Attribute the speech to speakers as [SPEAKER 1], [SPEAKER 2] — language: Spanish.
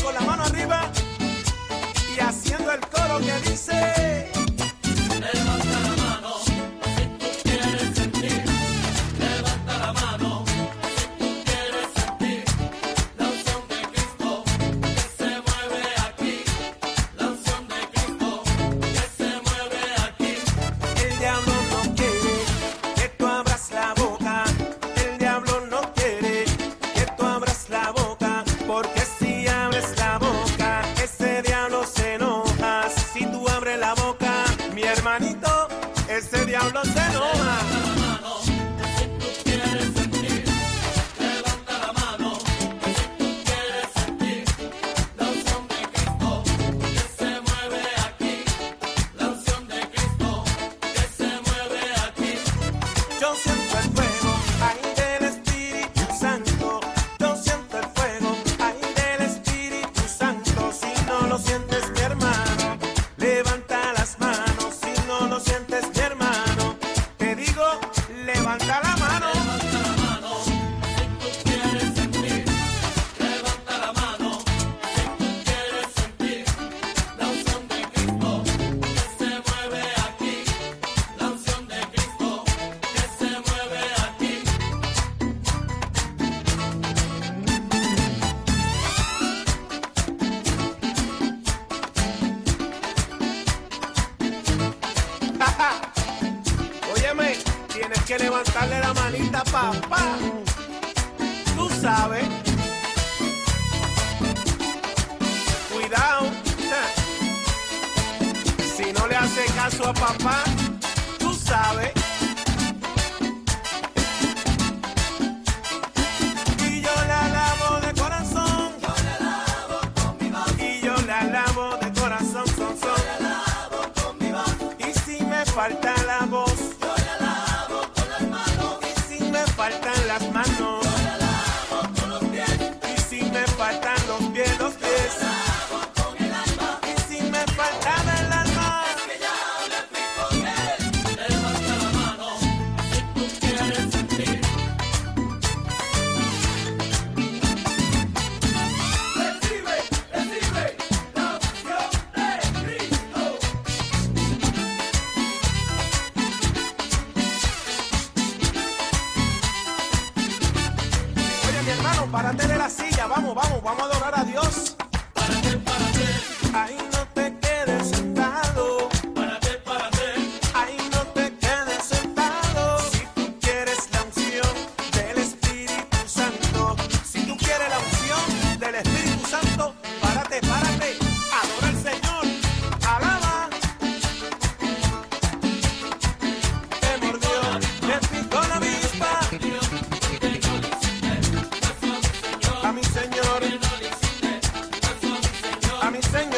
[SPEAKER 1] con la mano arriba y haciendo el coro que dice:
[SPEAKER 2] levanta la mano si tú quieres sentir, levanta la mano si tú quieres sentir la unción de Cristo que se mueve aquí, la unción de Cristo que se mueve aquí.
[SPEAKER 1] El diablo no quiere que tú abras la boca, el diablo no quiere que tú abras la boca, porque si abres la boca, ese diablo se enoja. Si tú abres la boca, mi hermanito, ese diablo se enoja. Yo siento el fuego ahí del Espíritu Santo. Yo siento el fuego ahí del Espíritu Santo. Si no lo sientes, mi hermano, levanta las manos. Si no lo sientes, mi hermano, te digo, levanta la mano.
[SPEAKER 2] Levanta la mano si tú quieres sentir, levanta la mano si tú quieres sentir la unción de Cristo que se mueve aquí, la unción de Cristo que se mueve aquí.
[SPEAKER 1] Óyeme, tienes que levantarle la manita, papá. Tú sabes. Cuidado. Si no le hace caso a papá, tú sabes. Y yo la alabo de corazón.
[SPEAKER 2] Yo le alabo con mi voz,
[SPEAKER 1] Y yo la alabo de corazón, son.
[SPEAKER 2] yo le alabo con mi voz,
[SPEAKER 1] Y si me falta la voz,
[SPEAKER 2] yo le alabo con las manos,
[SPEAKER 1] y si me faltan las manos,
[SPEAKER 2] yo le alabo con los pies,
[SPEAKER 1] y si me faltan los pies,
[SPEAKER 2] alabo con el alma,
[SPEAKER 1] y si me faltan el alma.
[SPEAKER 2] que ya me fui con él. Levanta la mano si tú quieres sentir. Recibe la unción de Cristo.
[SPEAKER 1] Oye, mi hermano, párate de la silla, vamos a adorar a Dios.
[SPEAKER 2] Párate,
[SPEAKER 1] Ahí no te quedes sentado,
[SPEAKER 2] párate, párate.
[SPEAKER 1] ahí no te quedes sentado. Si tú quieres la unción del Espíritu Santo, si tú quieres la unción del Espíritu Santo, párate, adora al Señor, alaba. Te mordió, te picó la avispa. A mi Señor, a mi Señor.